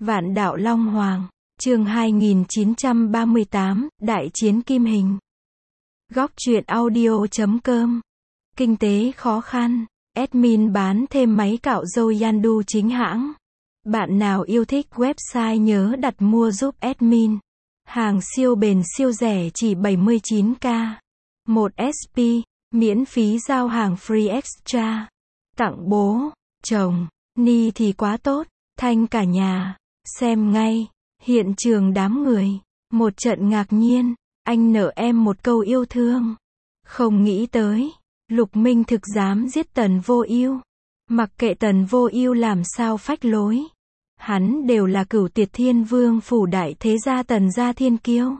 Vạn đạo Long Hoàng, chương 2938, Đại chiến Kim Hình. Góc truyện audio.com. Kinh tế khó khăn, admin bán thêm máy cạo râu Yandu chính hãng. Bạn nào yêu thích website nhớ đặt mua giúp admin. Hàng siêu bền siêu rẻ chỉ 79k. 1 SP, miễn phí giao hàng free extra. Tặng bố, chồng, ni thì quá tốt, thanh cả nhà. Xem ngay, hiện trường đám người, một trận ngạc nhiên, anh nợ em một câu yêu thương. Không nghĩ tới, Lục Minh thực dám giết Tần Vô Ưu. Mặc kệ Tần Vô Ưu làm sao phách lối, hắn đều là Cửu Tuyệt Thiên Vương phủ đại thế gia Tần gia thiên kiêu.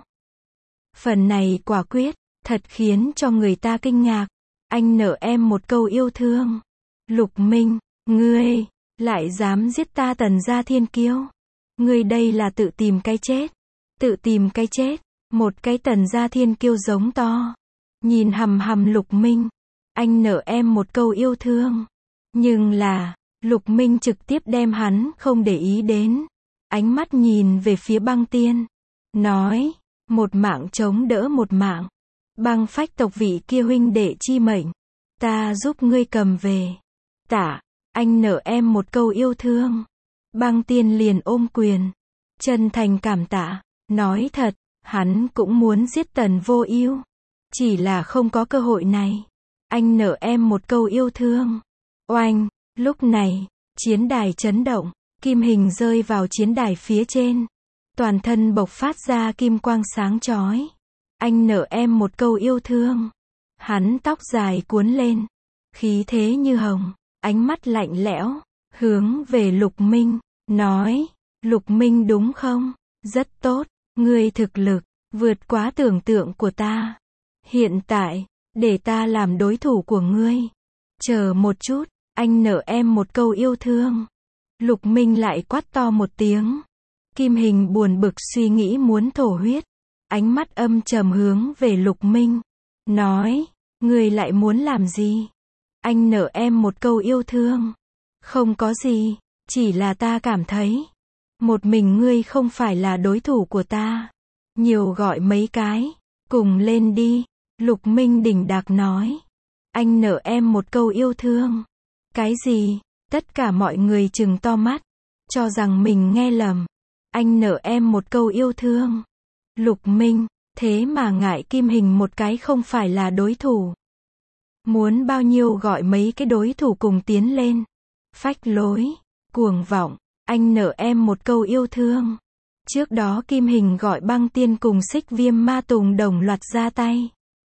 Phần này quả quyết, thật khiến cho người ta kinh ngạc. Anh nợ em một câu yêu thương. Lục Minh, ngươi lại dám giết ta Tần gia thiên kiêu. Ngươi đây là tự tìm cái chết. Tự tìm cái chết. Một cái Tần gia thiên kiêu giống to. Nhìn hằm hằm Lục Minh. Anh nợ em một câu yêu thương. Nhưng là, Lục Minh trực tiếp đem hắn không để ý đến. Ánh mắt nhìn về phía Băng Tiên. Nói, một mạng chống đỡ một mạng. Băng Phách tộc vị kia huynh đệ chi mệnh. Ta giúp ngươi cầm về. Tạ, anh nợ em một câu yêu thương. Băng Tiên liền ôm quyền. Chân thành cảm tạ. Nói thật, hắn cũng muốn giết Tần Vô Ưu. Chỉ là không có cơ hội này. Anh nợ em một câu yêu thương. Oanh, lúc này, chiến đài chấn động. Kim Hình rơi vào chiến đài phía trên. Toàn thân bộc phát ra kim quang sáng chói. Anh nợ em một câu yêu thương. Hắn tóc dài cuốn lên. Khí thế như hồng. Ánh mắt lạnh lẽo. Hướng về Lục Minh. Nói. Lục Minh đúng không? Rất tốt. Ngươi thực lực. Vượt quá tưởng tượng của ta. Hiện tại. Để ta làm đối thủ của ngươi. Chờ một chút. Anh nợ em một câu yêu thương. Lục Minh lại quát to một tiếng. Kim Hình buồn bực suy nghĩ muốn thổ huyết. Ánh mắt âm trầm hướng về Lục Minh. Nói, ngươi lại muốn làm gì? Anh nợ em một câu yêu thương. Không có gì, chỉ là ta cảm thấy. Một mình ngươi không phải là đối thủ của ta. Nhiều gọi mấy cái, cùng lên đi. Lục Minh đỉnh đạc nói. Anh nợ em một câu yêu thương. Cái gì? Tất cả mọi người trừng to mắt. Cho rằng mình nghe lầm. Anh nợ em một câu yêu thương. Lục Minh, thế mà ngại Kim Hình một cái không phải là đối thủ. Muốn bao nhiêu gọi mấy cái đối thủ cùng tiến lên. Phách lối, cuồng vọng, anh nợ em một câu yêu thương. Trước đó Kim Hình gọi Băng Tiên cùng Xích Viêm Ma Tùng đồng loạt ra tay.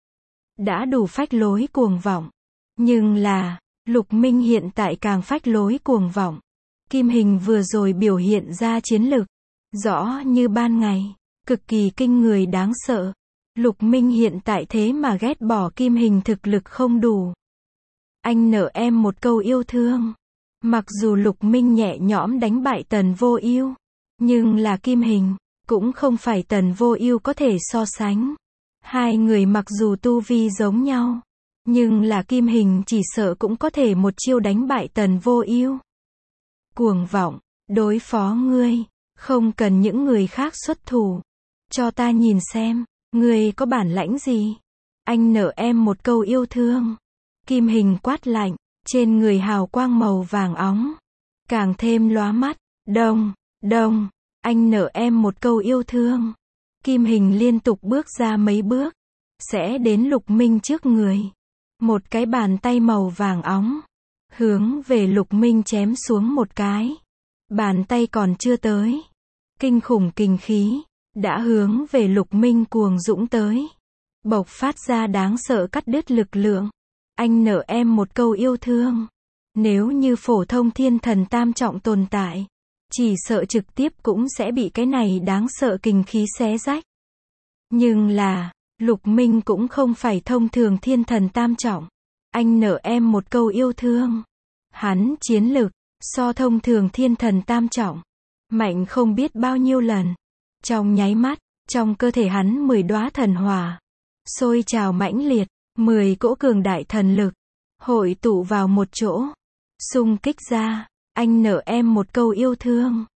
Đã đủ phách lối cuồng vọng. Nhưng là, Lục Minh hiện tại càng phách lối cuồng vọng. Kim Hình vừa rồi biểu hiện ra chiến lực. Rõ như ban ngày. Cực kỳ kinh người đáng sợ. Lục Minh hiện tại thế mà ghét bỏ Kim Hình thực lực không đủ. Anh nợ em một câu yêu thương. Mặc dù Lục Minh nhẹ nhõm đánh bại Tần Vô Ưu, nhưng là Kim Hình cũng không phải Tần Vô Ưu có thể so sánh. Hai người mặc dù tu vi giống nhau, nhưng là Kim Hình chỉ sợ cũng có thể một chiêu đánh bại Tần Vô Ưu. Cuồng vọng, đối phó ngươi, không cần những người khác xuất thủ. Cho ta nhìn xem, ngươi có bản lãnh gì? Anh nợ em một câu yêu thương. Kim Hình quát lạnh, trên người hào quang màu vàng óng, càng thêm lóa mắt. Đông, đông, anh nợ em một câu yêu thương. Kim Hình liên tục bước ra mấy bước, sẽ đến Lục Minh trước người. Một cái bàn tay màu vàng óng, hướng về Lục Minh chém xuống một cái. Bàn tay còn chưa tới. Kinh khủng kinh khí đã hướng về Lục Minh cuồng dũng tới. Bộc phát ra đáng sợ cắt đứt lực lượng. Anh nợ em một câu yêu thương. Nếu như phổ thông thiên thần tam trọng tồn tại, chỉ sợ trực tiếp cũng sẽ bị cái này đáng sợ kinh khí xé rách. Nhưng là, Lục Minh cũng không phải thông thường thiên thần tam trọng. Anh nợ em một câu yêu thương. Hắn chiến lực, so thông thường thiên thần tam trọng, mạnh không biết bao nhiêu lần. Trong nháy mắt, trong cơ thể hắn 10 đóa thần hỏa sôi trào mãnh liệt, 10 cỗ cường đại thần lực hội tụ vào một chỗ, xung kích ra. Anh nợ em một câu yêu thương.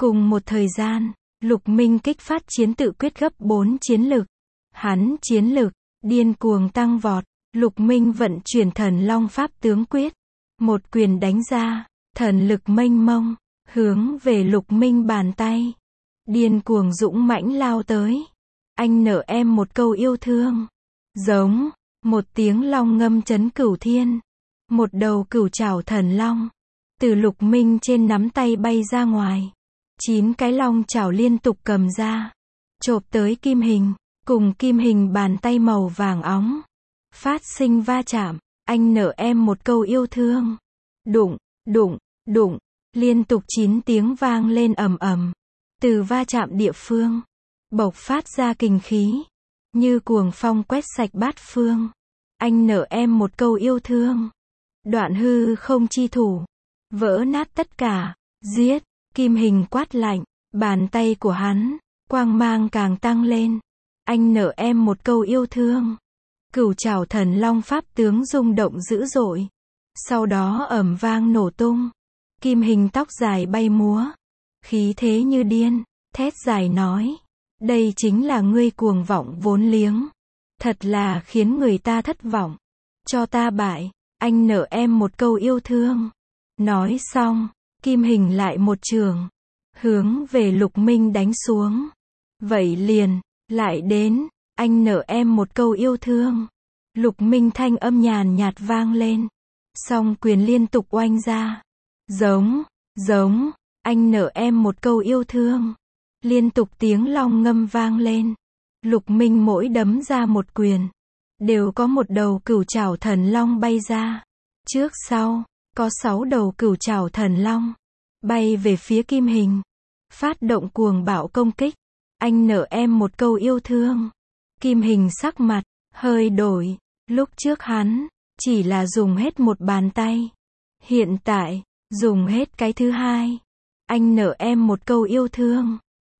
Cùng một thời gian, Lục Minh kích phát chiến tự quyết gấp 4 chiến lực. Hắn chiến lực điên cuồng tăng vọt, Lục Minh vận chuyển Thần Long Pháp tướng quyết, một quyền đánh ra, thần lực mênh mông hướng về Lục Minh bàn tay, điên cuồng dũng mãnh lao tới. Anh nợ em một câu yêu thương. Giống, một tiếng long ngâm chấn cửu thiên. Một đầu cửu trảo thần long từ Lục Minh trên nắm tay bay ra ngoài. 9 cái long trảo liên tục cầm ra, chộp tới Kim Hình, cùng Kim Hình bàn tay màu vàng óng phát sinh va chạm. Anh nợ em một câu yêu thương. Đụng, đụng, đụng, liên tục 9 tiếng vang lên ầm ầm. Từ va chạm địa phương bộc phát ra kình khí, như cuồng phong quét sạch bát phương. Anh nợ em một câu yêu thương. Đoạn hư không chi thủ, vỡ nát tất cả, giết. Kim Hình quát lạnh, bàn tay của hắn, quang mang càng tăng lên. Anh nợ em một câu yêu thương. Cửu trảo thần long pháp tướng rung động dữ dội. Sau đó ầm vang nổ tung. Kim Hình tóc dài bay múa, khí thế như điên, thét dài nói. Đây chính là ngươi cuồng vọng vốn liếng. Thật là khiến người ta thất vọng. Cho ta bại, anh nợ em một câu yêu thương. Nói xong, Kim Hình lại một trường hướng về Lục Minh đánh xuống. Vậy liền, lại đến, anh nợ em một câu yêu thương. Lục Minh thanh âm nhàn nhạt vang lên. Song quyền liên tục oanh ra. Giống, giống, anh nợ em một câu yêu thương. Liên tục tiếng long ngâm vang lên. Lục Minh mỗi đấm ra một quyền, đều có một đầu cửu trảo thần long bay ra. Trước sau, có 6 đầu cửu trảo thần long bay về phía Kim Hình, phát động cuồng bạo công kích. Anh nợ em một câu yêu thương. Kim Hình sắc mặt hơi đổi. Lúc trước hắn chỉ là dùng hết một bàn tay, hiện tại dùng hết cái thứ hai. Anh nợ em một câu yêu thương.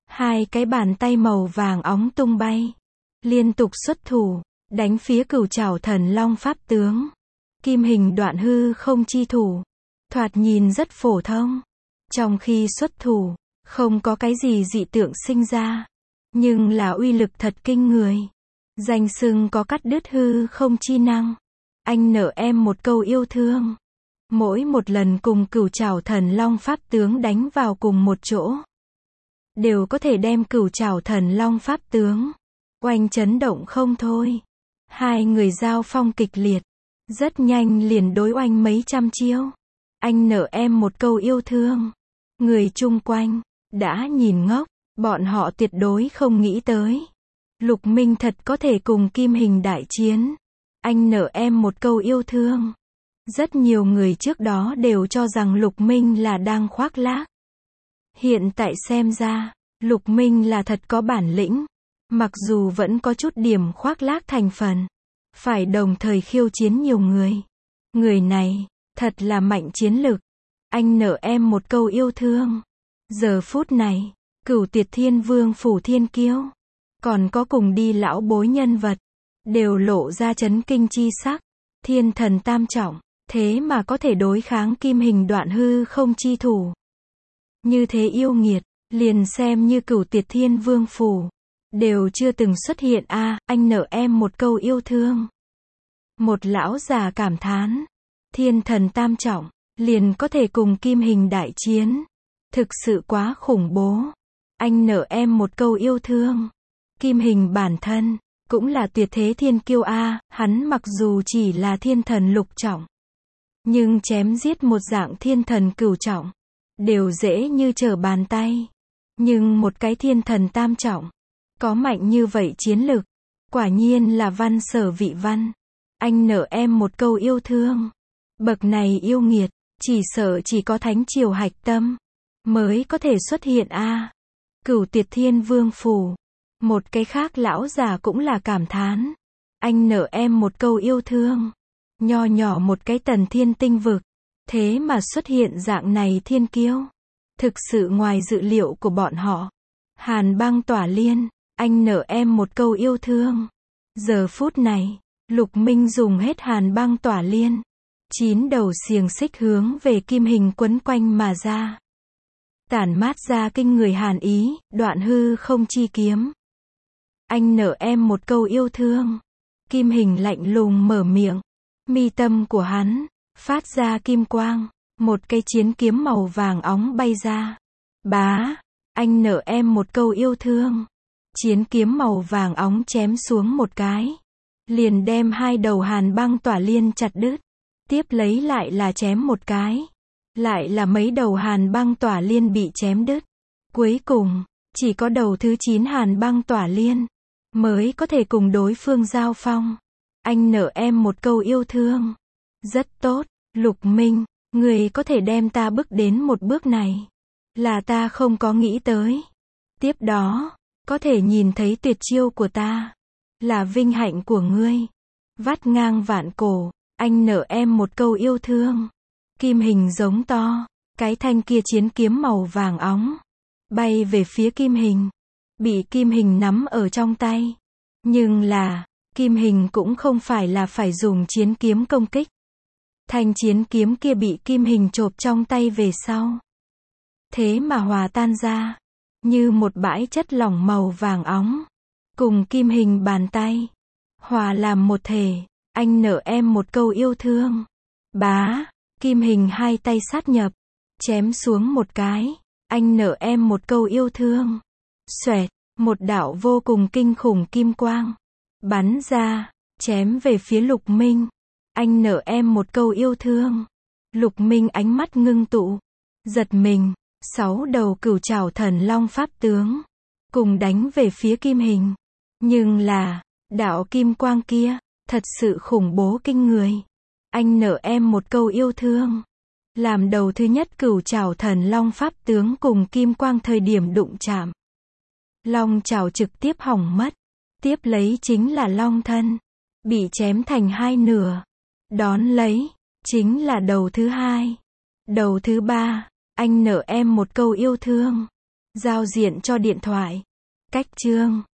2 cái bàn tay màu vàng óng tung bay, liên tục xuất thủ, đánh phía cửu trảo thần long pháp tướng. Kim Hình đoạn hư không chi thủ, thoạt nhìn rất phổ thông. Trong khi xuất thủ, không có cái gì dị tượng sinh ra, nhưng là uy lực thật kinh người. Danh xưng có cắt đứt hư không chi năng. Anh nợ em một câu yêu thương. Mỗi một lần cùng cửu trảo thần long pháp tướng đánh vào cùng một chỗ, đều có thể đem cửu trảo thần long pháp tướng oanh chấn động không thôi. Hai người giao phong kịch liệt, rất nhanh liền đối oanh mấy trăm chiêu. Anh nợ em một câu yêu thương. Người chung quanh đã nhìn ngốc, bọn họ tuyệt đối không nghĩ tới Lục Minh thật có thể cùng Kim Hình đại chiến. Anh nợ em một câu yêu thương. Rất nhiều người trước đó đều cho rằng Lục Minh là đang khoác lác. Hiện tại xem ra, Lục Minh là thật có bản lĩnh. Mặc dù vẫn có chút điểm khoác lác thành phần, phải đồng thời khiêu chiến nhiều người. Người này, thật là mạnh chiến lực. Anh nợ em một câu yêu thương. Giờ phút này, Cửu Tuyệt Thiên Vương phủ Thiên Kiêu, còn có cùng đi lão bối nhân vật, đều lộ ra chấn kinh chi sắc. Thiên thần tam trọng, thế mà có thể đối kháng Kim Hình đoạn hư không chi thủ. Như thế yêu nghiệt, liền xem như Cửu Tuyệt Thiên Vương phủ, đều chưa từng xuất hiện a. Anh nợ em một câu yêu thương. Một lão già cảm thán, thiên thần tam trọng, liền có thể cùng Kim Hình đại chiến. Thực sự quá khủng bố. Anh nợ em một câu yêu thương. Kim Hình bản thân, cũng là tuyệt thế thiên kiêu a. Hắn mặc dù chỉ là thiên thần lục trọng, nhưng chém giết một dạng thiên thần cửu trọng, đều dễ như trở bàn tay. Nhưng một cái thiên thần tam trọng, có mạnh như vậy chiến lực, quả nhiên là văn sở vị văn. Anh nợ em một câu yêu thương. Bậc này yêu nghiệt, chỉ sợ chỉ có thánh triều hạch tâm mới có thể xuất hiện a. Cửu Tuyệt Thiên Vương phủ. Một cái khác lão già cũng là cảm thán. Anh nợ em một câu yêu thương. Nho nhỏ một cái Tần Thiên tinh vực, thế mà xuất hiện dạng này thiên kiêu. Thực sự ngoài dự liệu của bọn họ. Hàn Băng Tỏa Liên. Anh nợ em một câu yêu thương. Giờ phút này, Lục Minh dùng hết Hàn Băng Tỏa Liên. 9 đầu xiềng xích hướng về Kim Hình quấn quanh mà ra. tản mát ra kinh người hàn ý, đoạn hư không chi kiếm. Anh nợ em một câu yêu thương. Kim Hình lạnh lùng mở miệng. Mi tâm của hắn phát ra kim quang, một cây chiến kiếm màu vàng óng bay ra. Bá, anh nợ em một câu yêu thương. Chiến kiếm màu vàng óng chém xuống một cái, liền đem hai đầu hàn băng tỏa liên chặt đứt. Tiếp lấy lại là chém một cái, lại là mấy đầu hàn băng tỏa liên bị chém đứt. Cuối cùng, chỉ có đầu thứ 9 hàn băng tỏa liên mới có thể cùng đối phương giao phong. Anh nợ em một câu yêu thương. Rất tốt, Lục Minh, người có thể đem ta bước đến một bước này, là ta không có nghĩ tới. Tiếp đó, có thể nhìn thấy tuyệt chiêu của ta, là vinh hạnh của ngươi. Vắt ngang vạn cổ, anh nợ em một câu yêu thương. Kim Hình giống to, cái thanh kia chiến kiếm màu vàng óng bay về phía Kim Hình, bị Kim Hình nắm ở trong tay. Nhưng là, Kim Hình cũng không phải là phải dùng chiến kiếm công kích. Thanh chiến kiếm kia bị Kim Hình chộp trong tay về sau, thế mà hòa tan ra, như một bãi chất lỏng màu vàng óng, cùng Kim Hình bàn tay, hòa làm một thể. Anh nợ em một câu yêu thương. Bá, Kim Hình hai tay sát nhập, chém xuống một cái. Anh nợ em một câu yêu thương. Xoẹt, một đạo vô cùng kinh khủng kim quang bắn ra, chém về phía Lục Minh. Anh nợ em một câu yêu thương. Lục Minh ánh mắt ngưng tụ, giật mình, 6 đầu cửu trảo thần long pháp tướng cùng đánh về phía Kim Hình. Nhưng là, đạo kim quang kia thật sự khủng bố kinh người. Anh nợ em một câu yêu thương. Làm đầu thứ nhất cửu trảo thần long pháp tướng cùng kim quang thời điểm đụng chạm, long trảo trực tiếp hỏng mất. Tiếp lấy chính là long thân, bị chém thành hai nửa. Đón lấy, chính là đầu thứ hai. Đầu thứ ba, anh nợ em một câu yêu thương. Giao diện cho điện thoại. Cách chương